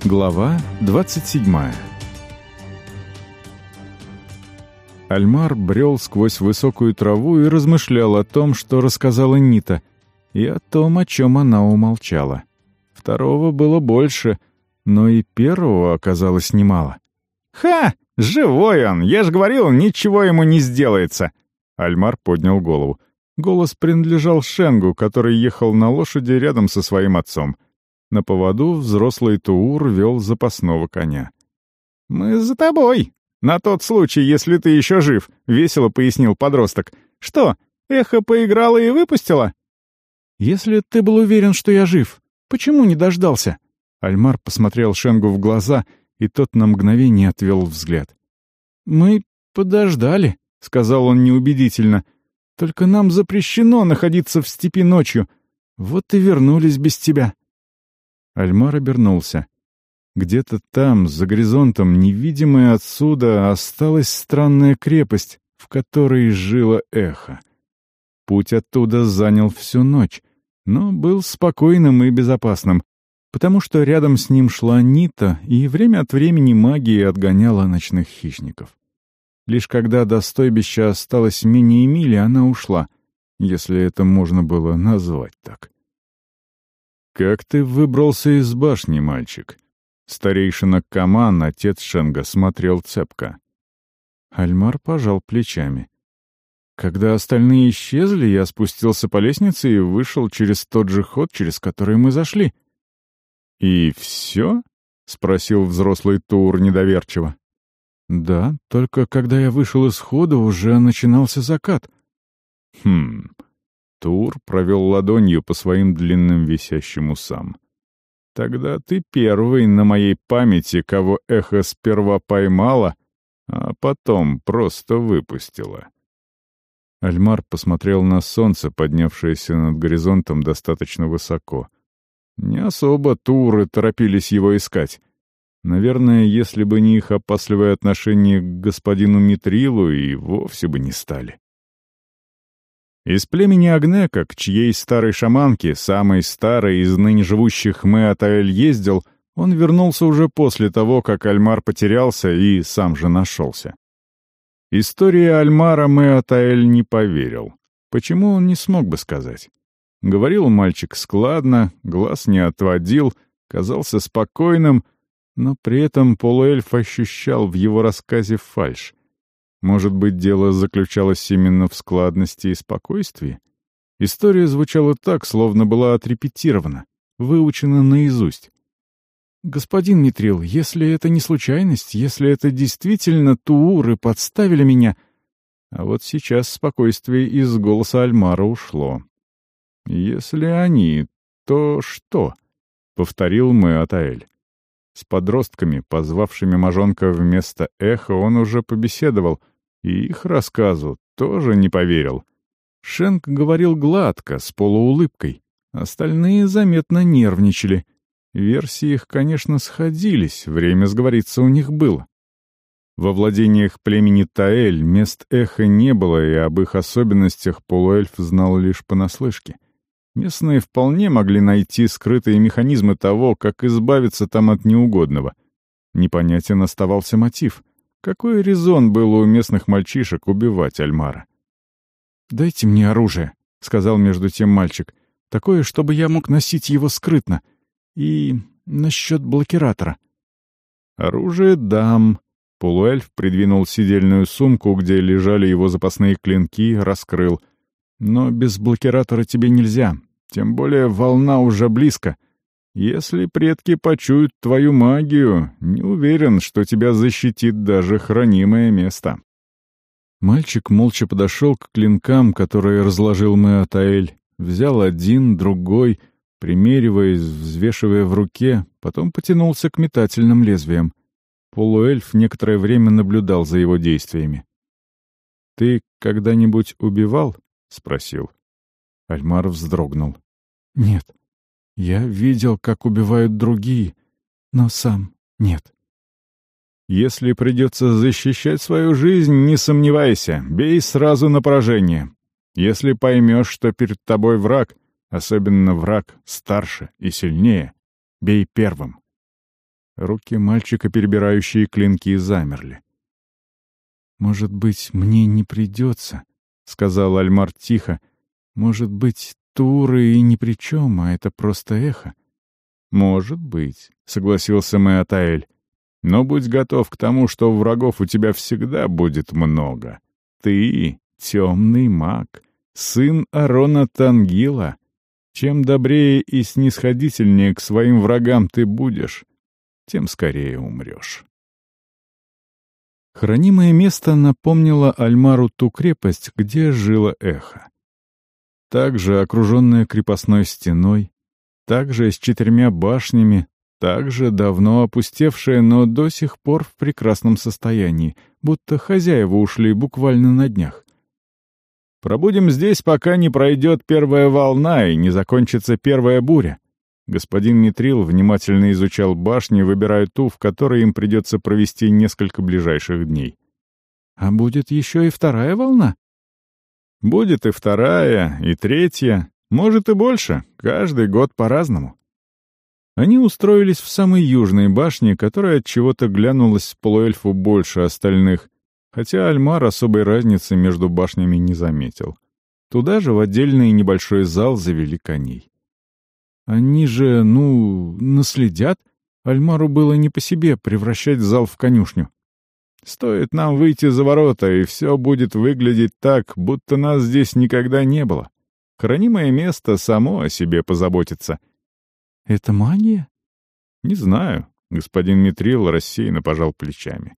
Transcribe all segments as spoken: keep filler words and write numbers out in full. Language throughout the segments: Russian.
Глава двадцать седьмая. Альмар брел сквозь высокую траву и размышлял о том, что рассказала Нита, и о том, о чем она умолчала. Второго было больше, но и первого оказалось немало. «Ха! Живой он! Я ж говорил, ничего ему не сделается!» Альмар поднял голову. Голос принадлежал Шенгу, который ехал на лошади рядом со своим отцом. На поводу взрослый Туур вел запасного коня. «Мы за тобой! На тот случай, если ты еще жив!» — весело пояснил подросток. «Что, эхо поиграло и выпустило?» «Если ты был уверен, что я жив, почему не дождался?» Альмар посмотрел Шенгу в глаза, и тот на мгновение отвел взгляд. «Мы подождали», — сказал он неубедительно. «Только нам запрещено находиться в степи ночью. Вот и вернулись без тебя». Альмар обернулся. Где-то там, за горизонтом, невидимая отсюда, осталась странная крепость, в которой жило эхо. Путь оттуда занял всю ночь, но был спокойным и безопасным, потому что рядом с ним шла Нита, и время от времени магия отгоняла ночных хищников. Лишь когда до стойбища осталось менее мили, она ушла, если это можно было назвать так. «Как ты выбрался из башни, мальчик?» Старейшина Каман, отец Шенга, смотрел цепко. Альмар пожал плечами. «Когда остальные исчезли, я спустился по лестнице и вышел через тот же ход, через который мы зашли». «И все?» — спросил взрослый Тур недоверчиво. «Да, только когда я вышел из хода, уже начинался закат». «Хм...» Тур провел ладонью по своим длинным висящим усам. «Тогда ты первый на моей памяти, кого эхо сперва поймало, а потом просто выпустило». Альмар посмотрел на солнце, поднявшееся над горизонтом достаточно высоко. Не особо Туры торопились его искать. Наверное, если бы не их опасливое отношение к господину Митрилу, и вовсе бы не стали. Из племени Агнека, к чьей старой шаманке, самой старой из ныне живущих Меатаэль, ездил, он вернулся уже после того, как Альмар потерялся и сам же нашелся. Истории Альмара Меатаэль не поверил. Почему, он не смог бы сказать. Говорил мальчик складно, глаз не отводил, казался спокойным, но при этом полуэльф ощущал в его рассказе фальшь. Может быть, дело заключалось именно в складности и спокойствии? История звучала так, словно была отрепетирована, выучена наизусть. «Господин Митрил, если это не случайность, если это действительно Тууры подставили меня...» А вот сейчас спокойствие из голоса Альмара ушло. «Если они, то что?» — повторил Меатаэль. С подростками, позвавшими Мажонка вместо эха, он уже побеседовал, и их рассказу тоже не поверил. Шенг говорил гладко, с полуулыбкой. Остальные заметно нервничали. Версии их, конечно, сходились, время сговориться у них было. Во владениях племени Таэль мест эха не было, и об их особенностях полуэльф знал лишь понаслышке. Местные вполне могли найти скрытые механизмы того, как избавиться там от неугодного. Непонятен оставался мотив. Какой резон был у местных мальчишек убивать Альмара? «Дайте мне оружие», — сказал между тем мальчик. «Такое, чтобы я мог носить его скрытно. И насчет блокиратора». «Оружие дам». Полуэльф придвинул сидельную сумку, где лежали его запасные клинки, раскрыл. «Но без блокиратора тебе нельзя. Тем более волна уже близко. Если предки почуют твою магию, не уверен, что тебя защитит даже хранимое место». Мальчик молча подошел к клинкам, которые разложил Меатаэль, взял один, другой, примериваясь, взвешивая в руке, потом потянулся к метательным лезвиям. Полуэльф некоторое время наблюдал за его действиями. «Ты когда-нибудь убивал?» — спросил. Альмар вздрогнул. «Нет. Я видел, как убивают другие, но сам нет». «Если придется защищать свою жизнь, не сомневайся, бей сразу на поражение. Если поймешь, что перед тобой враг, особенно враг старше и сильнее, бей первым». Руки мальчика, перебирающие клинки, замерли. «Может быть, мне не придется», — сказал Альмар тихо. «Может быть, туры и ни при чем, а это просто эхо». «Может быть», — согласился Меатаэль. «Но будь готов к тому, что врагов у тебя всегда будет много. Ты — темный маг, сын Арона Тангила. Чем добрее и снисходительнее к своим врагам ты будешь, тем скорее умрешь». Хранимое место напомнило Альмару ту крепость, где жило эхо. Также окруженная крепостной стеной, также с четырьмя башнями, также давно опустевшая, но до сих пор в прекрасном состоянии, будто хозяева ушли буквально на днях. «Пробудем здесь, пока не пройдет первая волна и не закончится первая буря». Господин Митрил внимательно изучал башни, выбирая ту, в которой им придется провести несколько ближайших дней. «А будет еще и вторая волна?» «Будет и вторая, и третья, может и больше, каждый год по-разному». Они устроились в самой южной башне, которая от чего-то глянулась полуэльфу больше остальных, хотя Альмар особой разницы между башнями не заметил. Туда же в отдельный небольшой зал завели коней. Они же, ну, наследят. Альмару было не по себе превращать зал в конюшню. Стоит нам выйти за ворота, и все будет выглядеть так, будто нас здесь никогда не было. Хранимое место само о себе позаботится. Это магия? Не знаю. Господин Митрил рассеянно пожал плечами.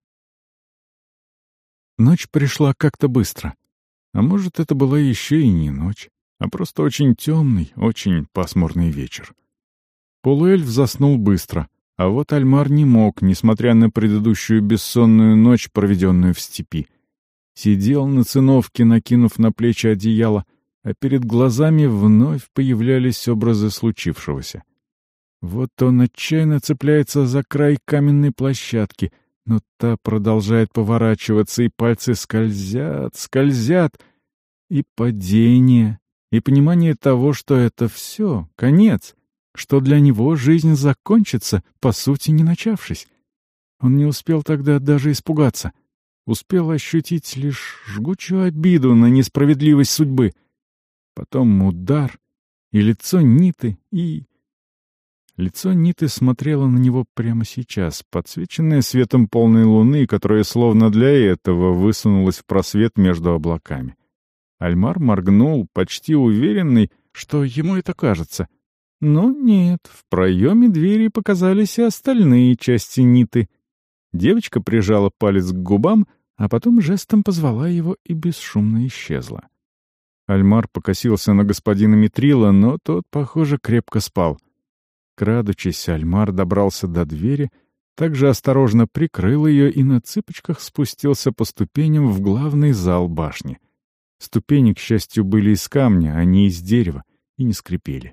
Ночь пришла как-то быстро. А может, это была еще и не ночь, а просто очень темный, очень пасмурный вечер. Полуэльф заснул быстро, а вот Альмар не мог, несмотря на предыдущую бессонную ночь, проведенную в степи. Сидел на циновке, накинув на плечи одеяло, а перед глазами вновь появлялись образы случившегося. Вот он отчаянно цепляется за край каменной площадки, но та продолжает поворачиваться, и пальцы скользят, скользят. И падение, и понимание того, что это все, конец, что для него жизнь закончится, по сути, не начавшись. Он не успел тогда даже испугаться. Успел ощутить лишь жгучую обиду на несправедливость судьбы. Потом удар, и лицо Ниты, и... Лицо Ниты смотрело на него прямо сейчас, подсвеченное светом полной луны, которая словно для этого высунулась в просвет между облаками. Альмар моргнул, почти уверенный, что ему это кажется. Но нет, в проеме двери показались и остальные части Ниты. Девочка прижала палец к губам, а потом жестом позвала его и бесшумно исчезла. Альмар покосился на господина Митрила, но тот, похоже, крепко спал. Крадучись, Альмар добрался до двери, также осторожно прикрыл ее и на цыпочках спустился по ступеням в главный зал башни. Ступени, к счастью, были из камня, а не из дерева, и не скрипели.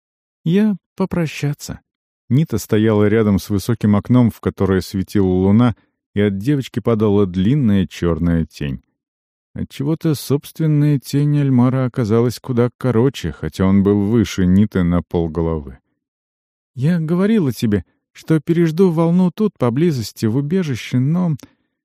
«Я попрощаться». Нита стояла рядом с высоким окном, в которое светила луна, и от девочки падала длинная черная тень. Отчего-то собственная тень Альмара оказалась куда короче, хотя он был выше Ниты на полголовы. «Я говорила тебе, что пережду волну тут, поблизости, в убежище, но...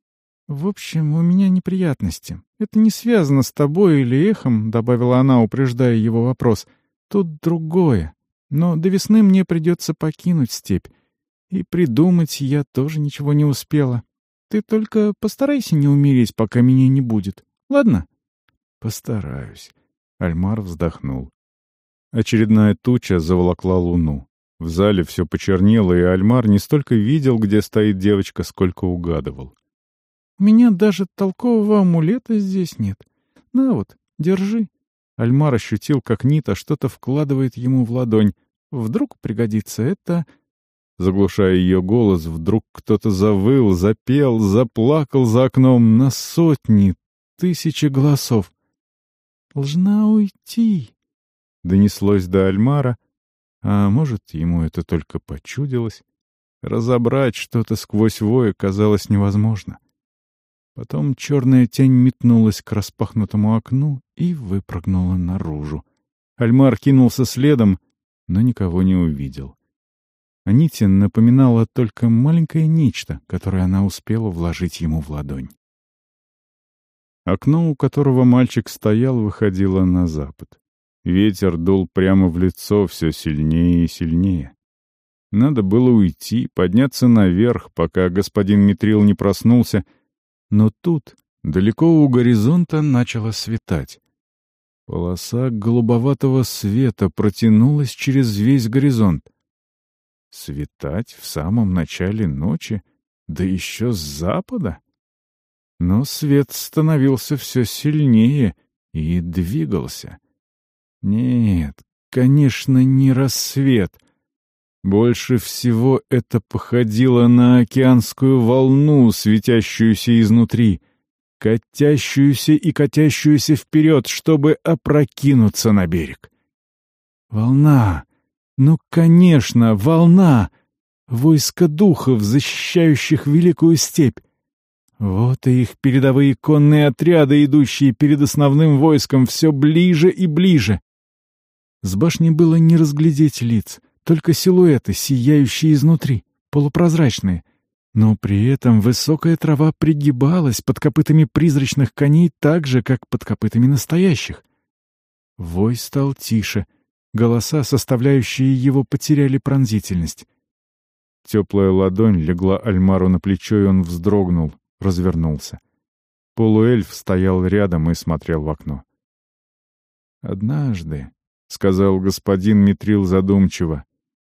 В общем, у меня неприятности. Это не связано с тобой или эхом», — добавила она, упреждая его вопрос. «Тут другое. Но до весны мне придется покинуть степь. И придумать я тоже ничего не успела. Ты только постарайся не умереть, пока меня не будет. Ладно?» «Постараюсь», — Альмар вздохнул. Очередная туча заволокла луну. В зале все почернело, и Альмар не столько видел, где стоит девочка, сколько угадывал. «У меня даже толкового амулета здесь нет. На вот, держи». Альмар ощутил, как Нита что-то вкладывает ему в ладонь. «Вдруг пригодится это...» Заглушая ее голос, вдруг кто-то завыл, запел, заплакал за окном на сотни, тысячи голосов. «Должна уйти», — донеслось до Альмара, а может, ему это только почудилось. Разобрать что-то сквозь вой казалось невозможно. Потом черная тень метнулась к распахнутому окну и выпрыгнула наружу. Альмар кинулся следом, но никого не увидел. Анитин напоминала только маленькое нечто, которое она успела вложить ему в ладонь. Окно, у которого мальчик стоял, выходило на запад. Ветер дул прямо в лицо все сильнее и сильнее. Надо было уйти, подняться наверх, пока господин Митрил не проснулся, но тут, далеко у горизонта, начало светать. Полоса голубоватого света протянулась через весь горизонт. Светать в самом начале ночи, да еще с запада? Но свет становился все сильнее и двигался. Нет, конечно, не рассвет. Больше всего это походило на океанскую волну, светящуюся изнутри, катящуюся и катящуюся вперед, чтобы опрокинуться на берег. Волна! Ну, конечно, волна! Войско духов, защищающих великую степь. Вот и их передовые конные отряды, идущие перед основным войском все ближе и ближе. С башни было не разглядеть лиц, только силуэты, сияющие изнутри, полупрозрачные. Но при этом высокая трава пригибалась под копытами призрачных коней так же, как под копытами настоящих. Вой стал тише, голоса, составляющие его, потеряли пронзительность. Теплая ладонь легла Альмару на плечо, и он вздрогнул, развернулся. Полуэльф стоял рядом и смотрел в окно. «Однажды», — сказал господин Митрил задумчиво,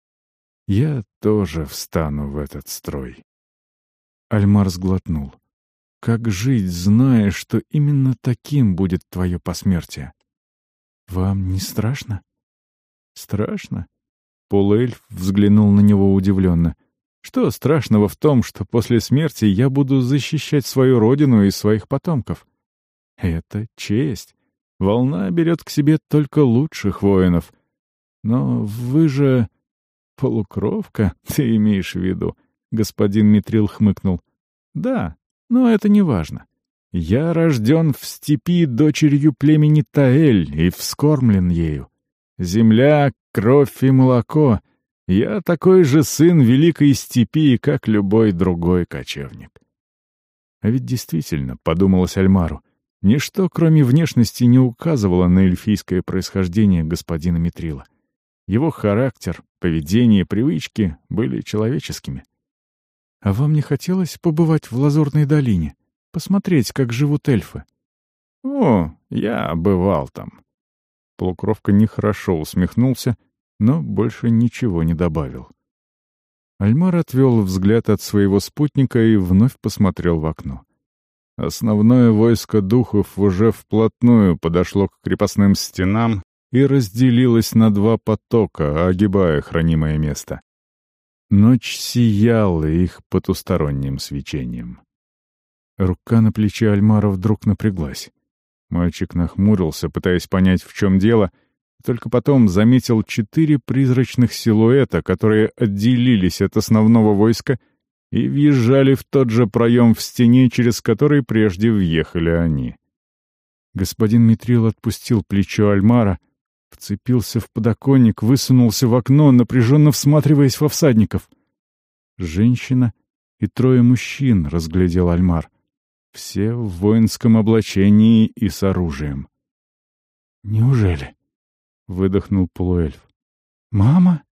— «я тоже встану в этот строй». Альмар сглотнул. «Как жить, зная, что именно таким будет твое посмертие? Вам не страшно?» «Страшно?» Полуэльф взглянул на него удивленно. «Что страшного в том, что после смерти я буду защищать свою родину и своих потомков? Это честь. Волна берет к себе только лучших воинов. Но вы же... полукровка, ты имеешь в виду?» Господин Митрил хмыкнул. «Да, но это не важно. Я рожден в степи дочерью племени Таэль и вскормлен ею. Земля, кровь и молоко. Я такой же сын великой степи, как любой другой кочевник». А ведь действительно, подумалось Альмару, ничто, кроме внешности, не указывало на эльфийское происхождение господина Митрила. Его характер, поведение, привычки были человеческими. «А вам не хотелось побывать в Лазурной долине? Посмотреть, как живут эльфы?» «О, я бывал там». Полукровка нехорошо усмехнулся, но больше ничего не добавил. Альмар отвел взгляд от своего спутника и вновь посмотрел в окно. Основное войско духов уже вплотную подошло к крепостным стенам и разделилось на два потока, огибая хранимое место. Ночь сияла их потусторонним свечением. Рука на плече Альмара вдруг напряглась. Мальчик нахмурился, пытаясь понять, в чем дело, и только потом заметил четыре призрачных силуэта, которые отделились от основного войска и въезжали в тот же проем в стене, через который прежде въехали они. Господин Митрил отпустил плечо Альмара, вцепился в подоконник, высунулся в окно, напряженно всматриваясь во всадников. Женщина и трое мужчин, разглядел Альмар. Все в воинском облачении и с оружием. «Неужели?» — выдохнул полуэльф. «Мама?»